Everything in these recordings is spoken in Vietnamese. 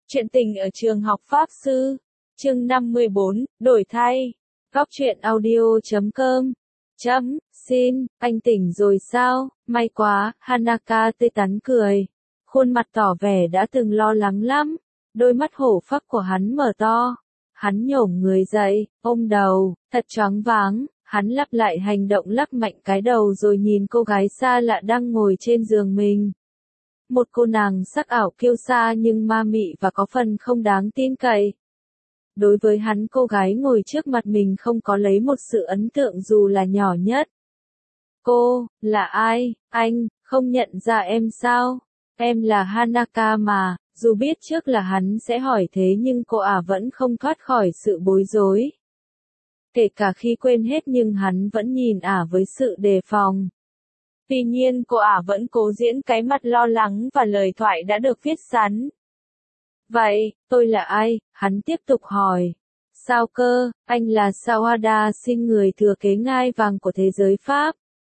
Chuyện tình ở trường học Pháp Sư, chương 54, đổi thay. Góc truyện audio.com. Xin, anh tỉnh rồi sao? May quá, Hanaka tươi tắn cười. Khuôn mặt tỏ vẻ đã từng lo lắng lắm. Đôi mắt hổ phách của hắn mở to. Hắn nhổm người dậy, ôm đầu, thật choáng váng. Hắn lặp lại hành động lắc mạnh cái đầu rồi nhìn cô gái xa lạ đang ngồi trên giường mình. Một cô nàng sắc ảo kiêu sa nhưng ma mị và có phần không đáng tin cậy. Đối với hắn, cô gái ngồi trước mặt mình không có lấy một sự ấn tượng dù là nhỏ nhất. Cô, là ai? Anh, không nhận ra em sao? Em là Hanaka mà. Dù biết trước là hắn sẽ hỏi thế nhưng cô vẫn không thoát khỏi sự bối rối. Kể cả khi quên hết nhưng hắn vẫn nhìn với sự đề phòng. Tuy nhiên cô vẫn cố diễn cái mặt lo lắng và lời thoại đã được viết sẵn. Vậy, tôi là ai? Hắn tiếp tục hỏi. Sao cơ, anh là Sawada Shin, người thừa kế ngai vàng của thế giới Pháp.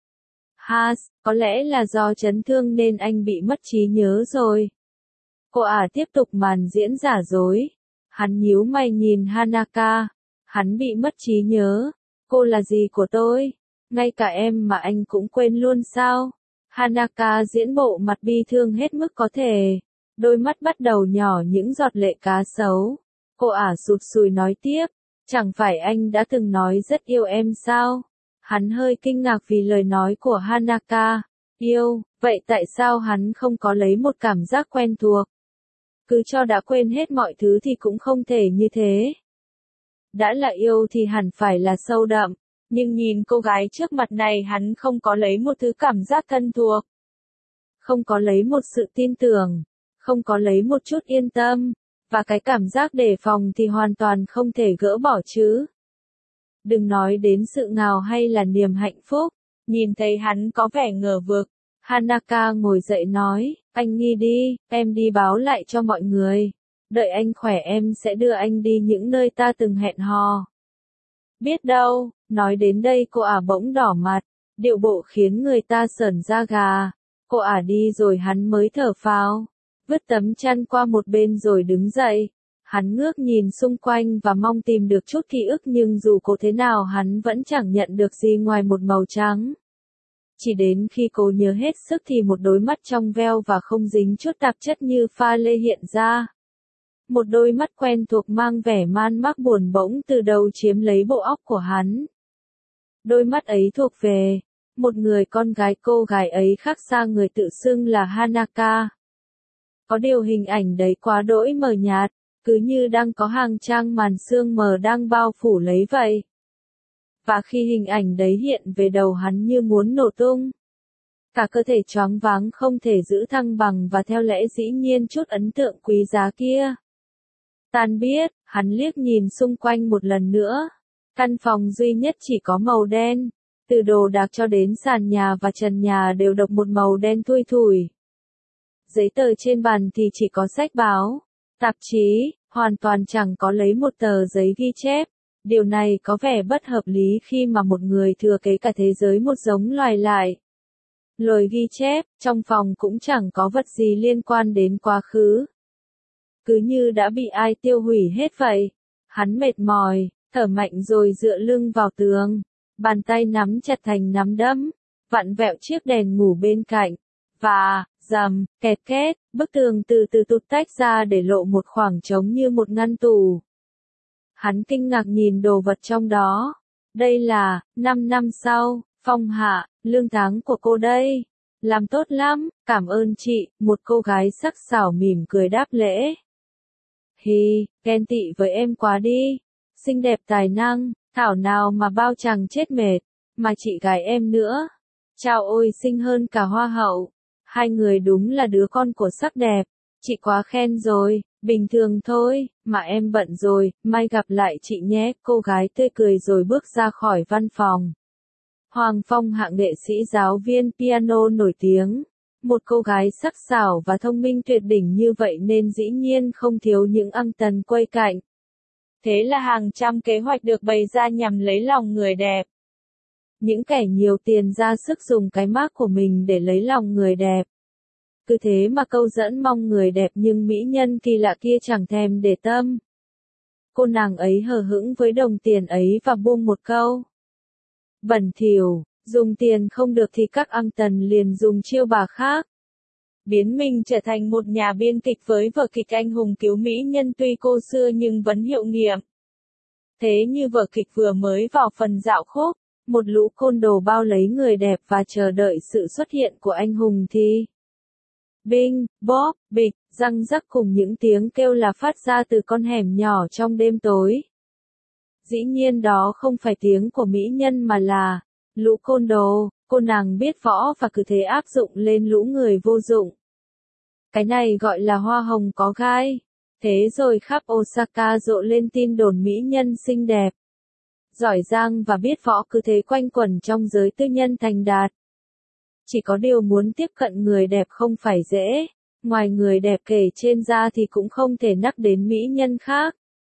Có lẽ là do chấn thương nên anh bị mất trí nhớ rồi. Cô tiếp tục màn diễn giả dối. Hắn nhíu mày nhìn Hanaka. Hắn bị mất trí nhớ. Cô là gì của tôi? Ngay cả em mà anh cũng quên luôn sao? Hanaka diễn bộ mặt bi thương hết mức có thể. Đôi mắt bắt đầu nhỏ những giọt lệ cá sấu. Cô sụt sùi nói tiếp. Chẳng phải anh đã từng nói rất yêu em sao? Hắn hơi kinh ngạc vì lời nói của Hanaka. Yêu, vậy tại sao hắn không có lấy một cảm giác quen thuộc? Cứ cho đã quên hết mọi thứ thì cũng không thể như thế. Đã là yêu thì hẳn phải là sâu đậm. Nhưng nhìn cô gái trước mặt này, hắn không có lấy một thứ cảm giác thân thuộc. Không có lấy một sự tin tưởng. Không có lấy một chút yên tâm. Và cái cảm giác đề phòng thì hoàn toàn không thể gỡ bỏ chứ. Đừng nói đến sự ngào hay là niềm hạnh phúc. Nhìn thấy hắn có vẻ ngờ vực. Hanaka ngồi dậy nói, anh nghi đi, em đi báo lại cho mọi người. Đợi anh khỏe em sẽ đưa anh đi những nơi ta từng hẹn hò. Biết đâu, nói đến đây cô bỗng đỏ mặt, điệu bộ khiến người ta sởn da gà. Cô đi rồi hắn mới thở phào, vứt tấm chăn qua một bên rồi đứng dậy. Hắn ngước nhìn xung quanh và mong tìm được chút ký ức nhưng dù cố thế nào hắn vẫn chẳng nhận được gì ngoài một màu trắng. Chỉ đến khi cô nhớ hết sức thì một đôi mắt trong veo và không dính chút tạp chất như pha lê hiện ra. Một đôi mắt quen thuộc mang vẻ man mác buồn bỗng từ đầu chiếm lấy bộ óc của hắn. Đôi mắt ấy thuộc về một người con gái, cô gái ấy khác xa người tự xưng là Hanaka. Có điều hình ảnh đấy quá đỗi mờ nhạt, cứ như đang có hàng trang màn sương mờ đang bao phủ lấy vậy. Và khi hình ảnh đấy hiện về đầu hắn như muốn nổ tung. Cả cơ thể choáng váng không thể giữ thăng bằng và theo lẽ dĩ nhiên chút ấn tượng quý giá kia tan biết, hắn liếc nhìn xung quanh một lần nữa. Căn phòng duy nhất chỉ có màu đen. Từ đồ đạc cho đến sàn nhà và trần nhà đều độc một màu đen thui thủi. Giấy tờ trên bàn thì chỉ có sách báo, tạp chí, hoàn toàn chẳng có lấy một tờ giấy ghi chép. Điều này có vẻ bất hợp lý khi mà một người thừa kế cả thế giới một giống loài lại. Lời ghi chép, trong phòng cũng chẳng có vật gì liên quan đến quá khứ. Cứ như đã bị ai tiêu hủy hết vậy. Hắn mệt mỏi, thở mạnh rồi dựa lưng vào tường. Bàn tay nắm chặt thành nắm đấm, vặn vẹo chiếc đèn ngủ bên cạnh. Và, rầm, kẹt két, bức tường từ từ tụt tách ra để lộ một khoảng trống như một ngăn tủ. Hắn kinh ngạc nhìn đồ vật trong đó. Đây là, 5 năm sau, Phong Hạ, lương tháng của cô đây. Làm tốt lắm, cảm ơn chị, một cô gái sắc sảo mỉm cười đáp lễ. Ghen tị với em quá đi. Xinh đẹp tài năng, thảo nào mà bao chàng chết mệt. Mà chị gái em nữa. Chao ôi, xinh hơn cả hoa hậu. Hai người đúng là đứa con của sắc đẹp. Chị quá khen rồi, bình thường thôi, mà em bận rồi, mai gặp lại chị nhé. Cô gái tươi cười rồi bước ra khỏi văn phòng. Hoàng Phong Hạ, nghệ sĩ giáo viên piano nổi tiếng. Một cô gái sắc sảo và thông minh tuyệt đỉnh như vậy nên dĩ nhiên không thiếu những ăng tần quây cạnh. Thế là hàng trăm kế hoạch được bày ra nhằm lấy lòng người đẹp. Những kẻ nhiều tiền ra sức dùng cái mác của mình để lấy lòng người đẹp. cứ thế mà câu dẫn mong người đẹp nhưng mỹ nhân kỳ lạ kia chẳng thèm để tâm. Cô nàng ấy hờ hững với đồng tiền ấy và buông một câu. Bẩn thỉu, dùng tiền không được thì các ang tần liền dùng chiêu bà khác. Biến mình trở thành một nhà biên kịch với vở kịch anh hùng cứu mỹ nhân tuy cô xưa nhưng vẫn hiệu nghiệm. Thế như vở kịch vừa mới vào phần dạo khúc, một lũ côn đồ bao lấy người đẹp và chờ đợi sự xuất hiện của anh hùng thì binh, bóp, bịch, răng rắc cùng những tiếng kêu là phát ra từ con hẻm nhỏ trong đêm tối. Dĩ nhiên đó không phải tiếng của mỹ nhân mà là lũ côn đồ, cô nàng biết võ và cứ thế áp dụng lên lũ người vô dụng. Cái này gọi là hoa hồng có gai. Thế rồi khắp Osaka rộ lên tin đồn mỹ nhân xinh đẹp, giỏi giang và biết võ cứ thế quanh quẩn trong giới tư nhân thành đạt. Chỉ có điều muốn tiếp cận người đẹp không phải dễ, ngoài người đẹp kể trên ra thì cũng không thể nhắc đến mỹ nhân khác.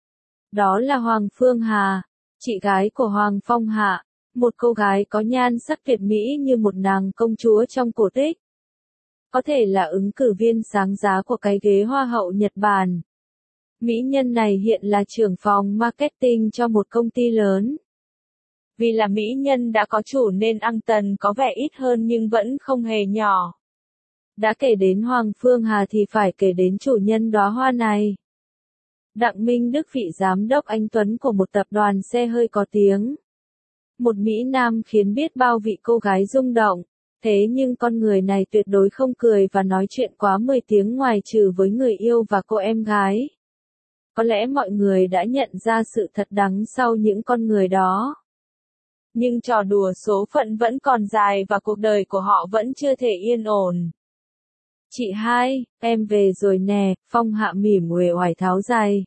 Đó là Hoàng Phương Hà, chị gái của Hoàng Phong Hạ, một cô gái có nhan sắc tuyệt mỹ như một nàng công chúa trong cổ tích. Có thể là ứng cử viên sáng giá của cái ghế Hoa hậu Nhật Bản. Mỹ nhân này hiện là trưởng phòng marketing cho một công ty lớn. Vì là mỹ nhân đã có chủ nên ang tần có vẻ ít hơn nhưng vẫn không hề nhỏ. Đã kể đến Hoàng Phương Hà thì phải kể đến chủ nhân đóa hoa này. Đặng Minh Đức, vị giám đốc anh tuấn của một tập đoàn xe hơi có tiếng. Một Mỹ Nam khiến biết bao vị cô gái rung động. Thế nhưng con người này tuyệt đối không cười và nói chuyện quá 10 tiếng ngoài trừ với người yêu và cô em gái. Có lẽ mọi người đã nhận ra sự thật đằng sau những con người đó. Nhưng trò đùa số phận vẫn còn dài và cuộc đời của họ vẫn chưa thể yên ổn. Chị hai, em về rồi nè, Phong Hạ mỉm uể oải tháo giày.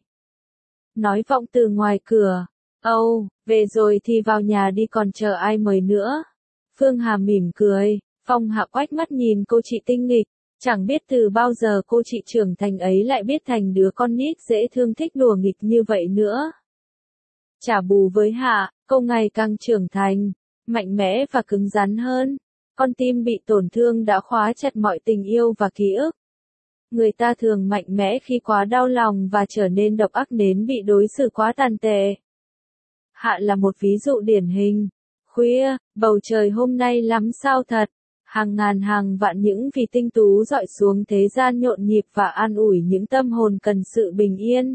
Nói vọng từ ngoài cửa. Âu, về rồi thì vào nhà đi còn chờ ai mời nữa. Phương Hà mỉm cười, Phong Hạ quách mắt nhìn cô chị tinh nghịch. Chẳng biết từ bao giờ cô chị trưởng thành ấy lại biết thành đứa con nít dễ thương thích đùa nghịch như vậy nữa. Trả bù với Hạ, cô ngày càng trưởng thành, mạnh mẽ và cứng rắn hơn. Con tim bị tổn thương đã khóa chặt mọi tình yêu và ký ức. Người ta thường mạnh mẽ khi quá đau lòng và trở nên độc ác đến bị đối xử quá tàn tệ. Hạ là một ví dụ điển hình. Khuya, bầu trời hôm nay lắm sao thật. Hàng ngàn hàng vạn những vì tinh tú dọi xuống thế gian nhộn nhịp và an ủi những tâm hồn cần sự bình yên.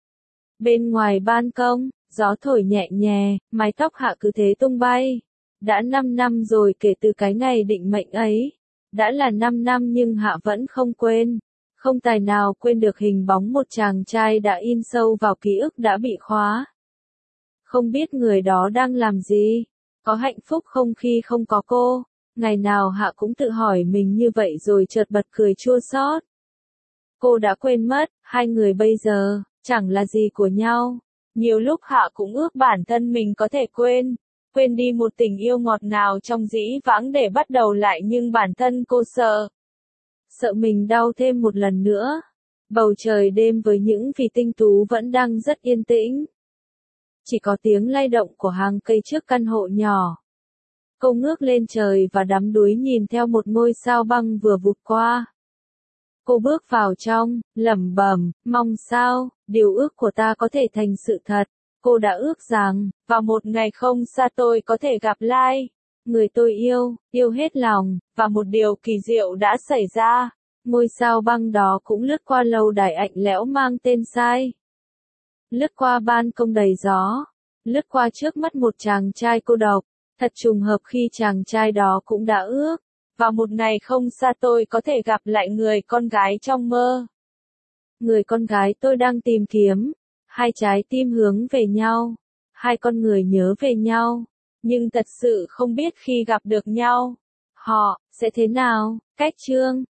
Bên ngoài ban công, gió thổi nhẹ nhẹ, mái tóc Hạ cứ thế tung bay. Đã 5 năm rồi kể từ cái ngày định mệnh ấy. Đã là 5 năm nhưng Hạ vẫn không quên. Không tài nào quên được hình bóng một chàng trai đã in sâu vào ký ức đã bị khóa. Không biết người đó đang làm gì, có hạnh phúc không khi không có cô. Ngày nào Hạ cũng tự hỏi mình như vậy rồi chợt bật cười chua xót. Cô đã quên mất, hai người bây giờ, chẳng là gì của nhau. Nhiều lúc Hạ cũng ước bản thân mình có thể quên đi một tình yêu ngọt ngào trong dĩ vãng để bắt đầu lại nhưng bản thân cô sợ mình đau thêm một lần nữa. Bầu trời đêm với những vì tinh tú vẫn đang rất yên tĩnh. Chỉ có tiếng lay động của hàng cây trước căn hộ nhỏ. Cô ngước lên trời và đắm đuối nhìn theo một ngôi sao băng vừa vụt qua. Cô bước vào trong, lẩm bẩm, mong sao, điều ước của ta có thể thành sự thật. Cô đã ước rằng, vào một ngày không xa tôi có thể gặp lại người tôi yêu hết lòng, và một điều kỳ diệu đã xảy ra. Ngôi sao băng đó cũng lướt qua lâu đài lạnh lẽo mang tên Sai. Lướt qua ban công đầy gió, lướt qua trước mắt một chàng trai cô độc. Thật trùng hợp khi chàng trai đó cũng đã ước, vào một ngày không xa tôi có thể gặp lại người con gái trong mơ. Người con gái tôi đang tìm kiếm, hai trái tim hướng về nhau, hai con người nhớ về nhau, nhưng thật sự không biết khi gặp được nhau, họ sẽ thế nào. Cách chương